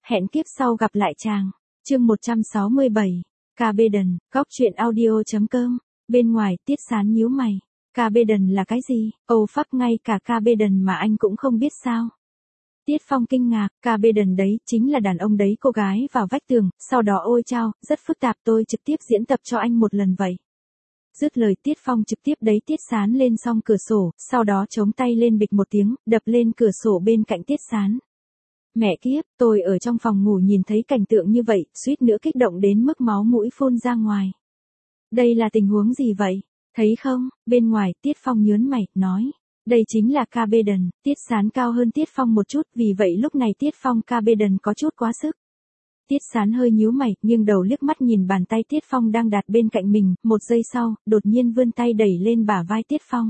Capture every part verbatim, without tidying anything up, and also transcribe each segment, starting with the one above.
hẹn kiếp sau gặp lại chàng. Chương một trăm sáu mươi bảy, Cabeden, góc truyện audio chấm com. Bên ngoài, Tiết Sán nhíu mày. Cabeden là cái gì? Âu Pháp ngay cả Cabeden mà anh cũng không biết sao? Tiết Phong kinh ngạc, Cabeden đấy, chính là đàn ông đấy cô gái vào vách tường, sau đó ôi chao, rất phức tạp tôi trực tiếp diễn tập cho anh một lần vậy. Dứt lời Tiết Phong trực tiếp đẩy Tiết Sán lên song cửa sổ, sau đó chống tay lên bịch một tiếng, đập lên cửa sổ bên cạnh Tiết Sán. Mẹ kiếp, tôi ở trong phòng ngủ nhìn thấy cảnh tượng như vậy, suýt nữa kích động đến mức máu mũi phun ra ngoài. Đây là tình huống gì vậy? Thấy không, bên ngoài, Tiết Phong nhớn mày, nói. Đây chính là Cabeden, Tiết Sán cao hơn Tiết Phong một chút, vì vậy lúc này Tiết Phong Cabeden có chút quá sức. Tiết Sán hơi nhíu mày, nhưng đầu liếc mắt nhìn bàn tay Tiết Phong đang đặt bên cạnh mình, một giây sau, đột nhiên vươn tay đẩy lên bả vai Tiết Phong.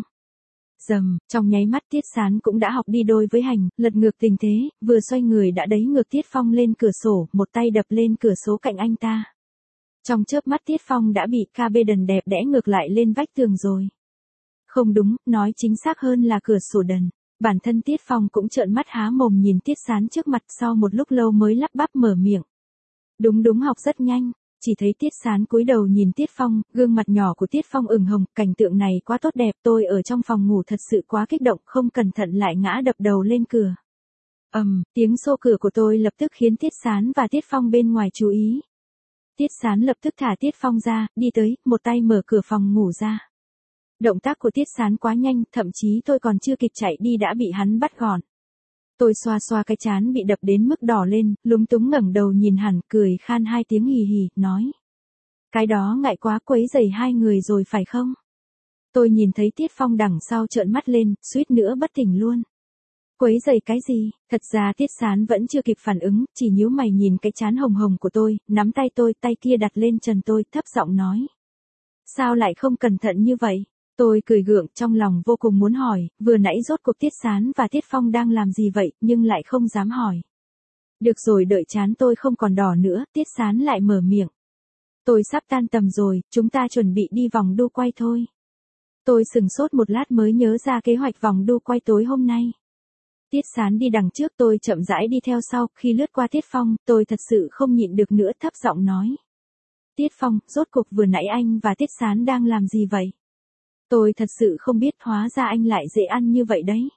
Dầm, trong nháy mắt Tiết Sán cũng đã học đi đôi với hành, lật ngược tình thế, vừa xoay người đã đẩy ngược Tiết Phong lên cửa sổ, một tay đập lên cửa sổ cạnh anh ta. Trong chớp mắt Tiết Phong đã bị Cabeden đẹp đẽ ngược lại lên vách tường rồi. Không đúng, nói chính xác hơn là cửa sổ đần. Bản thân Tiết Phong cũng trợn mắt há mồm nhìn Tiết Sán trước mặt, sau một lúc lâu mới lắp bắp mở miệng. Đúng đúng học rất nhanh, chỉ thấy Tiết Sán cúi đầu nhìn Tiết Phong, gương mặt nhỏ của Tiết Phong ửng hồng, cảnh tượng này quá tốt đẹp, tôi ở trong phòng ngủ thật sự quá kích động, không cẩn thận lại ngã đập đầu lên cửa. Ầm, um, tiếng xô cửa của tôi lập tức khiến Tiết Sán và Tiết Phong bên ngoài chú ý. Tiết Sán lập tức thả Tiết Phong ra, đi tới, một tay mở cửa phòng ngủ ra. Động tác của Tiết Sán quá nhanh, thậm chí tôi còn chưa kịp chạy đi đã bị hắn bắt gọn. Tôi xoa xoa cái trán bị đập đến mức đỏ lên, lúng túng ngẩng đầu nhìn hẳn, cười khan hai tiếng hì hì, nói. Cái đó ngại quá quấy rầy hai người rồi phải không? Tôi nhìn thấy Tiết Phong đằng sau trợn mắt lên, suýt nữa bất tỉnh luôn. Quấy rầy cái gì? Thật ra Tiết Sán vẫn chưa kịp phản ứng, chỉ nhíu mày nhìn cái trán hồng hồng của tôi, nắm tay tôi, tay kia đặt lên trần tôi, thấp giọng nói. Sao lại không cẩn thận như vậy? Tôi cười gượng, trong lòng vô cùng muốn hỏi, vừa nãy rốt cuộc Tiết Sán và Tiết Phong đang làm gì vậy, nhưng lại không dám hỏi. Được rồi, đợi trán tôi không còn đỏ nữa, Tiết Sán lại mở miệng. Tôi sắp tan tầm rồi, chúng ta chuẩn bị đi vòng đu quay thôi. Tôi sừng sốt một lát mới nhớ ra kế hoạch vòng đu quay tối hôm nay. Tiết Sán đi đằng trước, tôi chậm rãi đi theo sau, khi lướt qua Tiết Phong, tôi thật sự không nhịn được nữa, thấp giọng nói. Tiết Phong, rốt cuộc vừa nãy anh và Tiết Sán đang làm gì vậy? Tôi thật sự không biết, hóa ra anh lại dễ ăn như vậy đấy.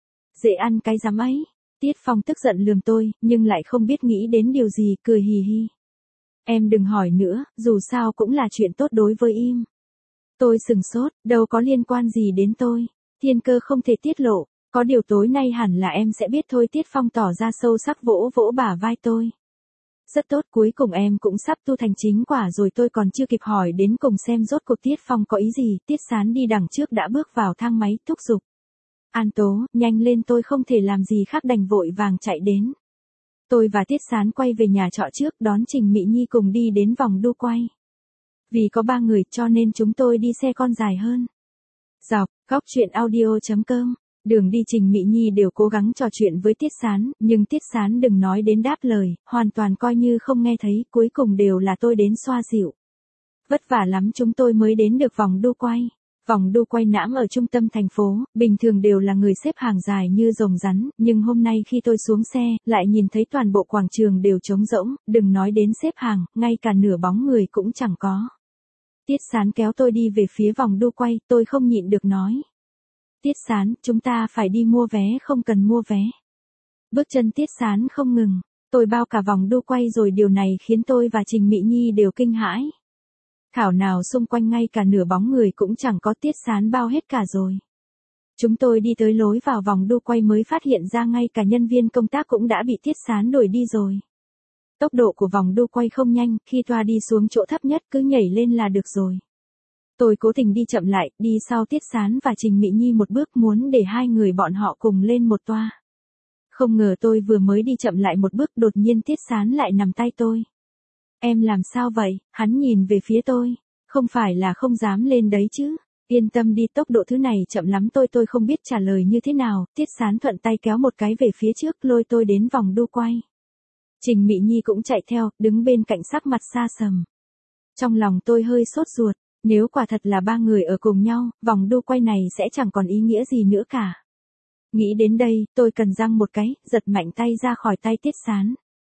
Dễ ăn cái dám ấy. Tiết Phong tức giận lườm tôi, nhưng lại không biết nghĩ đến điều gì, cười hì hì. Em đừng hỏi nữa, dù sao cũng là chuyện tốt đối với em. Tôi sừng sốt, đâu có liên quan gì đến tôi. Thiên cơ không thể tiết lộ, có điều tối nay hẳn là em sẽ biết thôi. Tiết Phong tỏ ra sâu sắc vỗ vỗ bả vai tôi. Rất tốt, cuối cùng em cũng sắp tu thành chính quả rồi. Tôi còn chưa kịp hỏi đến cùng xem rốt cuộc Tiết Phong có ý gì, Tiết Sán đi đằng trước đã bước vào thang máy, thúc giục. An Tố, nhanh lên, tôi không thể làm gì khác đành vội vàng chạy đến. Tôi và Tiết Sán quay về nhà trọ trước, đón Trình Mị Nhi cùng đi đến vòng đu quay. Vì có ba người cho nên chúng tôi đi xe con dài hơn. Dọc, góc truyện audio chấm com. Đường đi Trình Mị Nhi đều cố gắng trò chuyện với Tiết Sán, nhưng Tiết Sán đừng nói đến đáp lời, hoàn toàn coi như không nghe thấy, cuối cùng đều là tôi đến xoa dịu. Vất vả lắm chúng tôi mới đến được vòng đu quay. Vòng đu quay nãm ở trung tâm thành phố, bình thường đều là người xếp hàng dài như rồng rắn, nhưng hôm nay khi tôi xuống xe, lại nhìn thấy toàn bộ quảng trường đều trống rỗng, đừng nói đến xếp hàng, ngay cả nửa bóng người cũng chẳng có. Tiết Sán kéo tôi đi về phía vòng đu quay, tôi không nhịn được nói. Tiết Sán, chúng ta phải đi mua vé, không cần mua vé. Bước chân Tiết Sán không ngừng, tôi bao cả vòng đu quay rồi, điều này khiến tôi và Trình Mị Nhi đều kinh hãi. Thảo nào xung quanh ngay cả nửa bóng người cũng chẳng có, Tiết Sán bao hết cả rồi. Chúng tôi đi tới lối vào vòng đu quay mới phát hiện ra ngay cả nhân viên công tác cũng đã bị Tiết Sán đuổi đi rồi. Tốc độ của vòng đu quay không nhanh, khi toa đi xuống chỗ thấp nhất cứ nhảy lên là được rồi. Tôi cố tình đi chậm lại, đi sau Tiết Sán và Trình Mị Nhi một bước, muốn để hai người bọn họ cùng lên một toa. Không ngờ tôi vừa mới đi chậm lại một bước, đột nhiên Tiết Sán lại nắm tay tôi. Em làm sao vậy? Hắn nhìn về phía tôi. Không phải là không dám lên đấy chứ? Yên tâm đi, tốc độ thứ này chậm lắm. Tôi tôi không biết trả lời như thế nào. Tiết Sán thuận tay kéo một cái về phía trước, lôi tôi đến vòng đu quay. Trình Mị Nhi cũng chạy theo, đứng bên cạnh sắc mặt xa sầm. Trong lòng tôi hơi sốt ruột. Nếu quả thật là ba người ở cùng nhau, vòng đu quay này sẽ chẳng còn ý nghĩa gì nữa cả. Nghĩ đến đây, tôi cần răng một cái, giật mạnh tay ra khỏi tay Tiết Sán.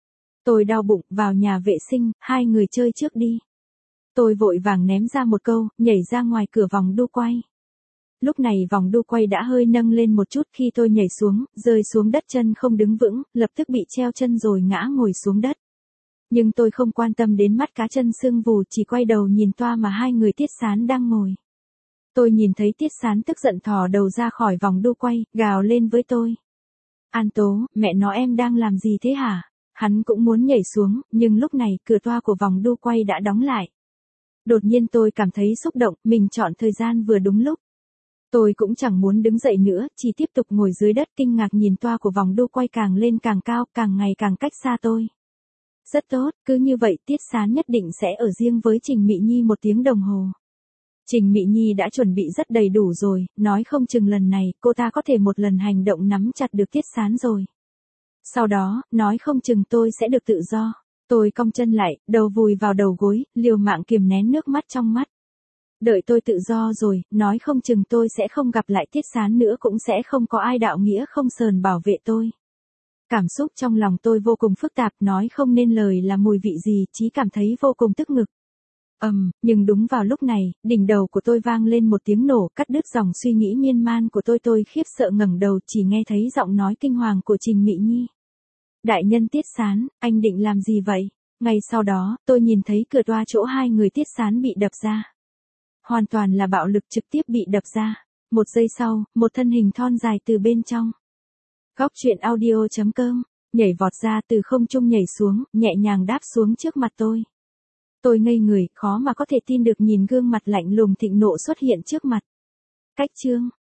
Tôi đau bụng, vào nhà vệ sinh, hai người chơi trước đi. Tôi vội vàng ném ra một câu, nhảy ra ngoài cửa vòng đu quay. Lúc này vòng đu quay đã hơi nâng lên một chút, khi tôi nhảy xuống, rơi xuống đất chân không đứng vững, lập tức bị treo chân rồi ngã ngồi xuống đất. Nhưng tôi không quan tâm đến mắt cá chân sưng vù, chỉ quay đầu nhìn toa mà hai người Tiết Sán đang ngồi. Tôi nhìn thấy Tiết Sán tức giận thò đầu ra khỏi vòng đu quay, gào lên với tôi. An Tố, mẹ nó em đang làm gì thế hả? Hắn cũng muốn nhảy xuống, nhưng lúc này cửa toa của vòng đu quay đã đóng lại. Đột nhiên tôi cảm thấy xúc động, mình chọn thời gian vừa đúng lúc. Tôi cũng chẳng muốn đứng dậy nữa, chỉ tiếp tục ngồi dưới đất kinh ngạc nhìn toa của vòng đu quay càng lên càng cao, càng ngày càng cách xa tôi. Rất tốt, cứ như vậy Tiết Sán nhất định sẽ ở riêng với Trình Mị Nhi một tiếng đồng hồ. Trình Mị Nhi đã chuẩn bị rất đầy đủ rồi, nói không chừng lần này cô ta có thể một lần hành động nắm chặt được Tiết Sán rồi. Sau đó, nói không chừng tôi sẽ được tự do. Tôi cong chân lại, đầu vùi vào đầu gối, liều mạng kiềm nén nước mắt trong mắt. Đợi tôi tự do rồi, nói không chừng tôi sẽ không gặp lại Tiết Sán nữa, cũng sẽ không có ai đạo nghĩa không sờn bảo vệ tôi. Cảm xúc trong lòng tôi vô cùng phức tạp, nói không nên lời là mùi vị gì, chỉ cảm thấy vô cùng tức ngực. Ầm, um, nhưng đúng vào lúc này, đỉnh đầu của tôi vang lên một tiếng nổ, cắt đứt dòng suy nghĩ miên man của tôi. Tôi khiếp sợ ngẩng đầu, chỉ nghe thấy giọng nói kinh hoàng của Trình Mị Nhi. Đại nhân Tiết Sán, anh định làm gì vậy? Ngay sau đó, tôi nhìn thấy cửa toa chỗ hai người Tiết Sán bị đập ra. Hoàn toàn là bạo lực trực tiếp bị đập ra. Một giây sau, một thân hình thon dài từ bên trong. Góc truyện audio chấm com, nhảy vọt ra từ không trung nhảy xuống, nhẹ nhàng đáp xuống trước mặt tôi. Tôi ngây người, khó mà có thể tin được nhìn gương mặt lạnh lùng thịnh nộ xuất hiện trước mặt. Cách chương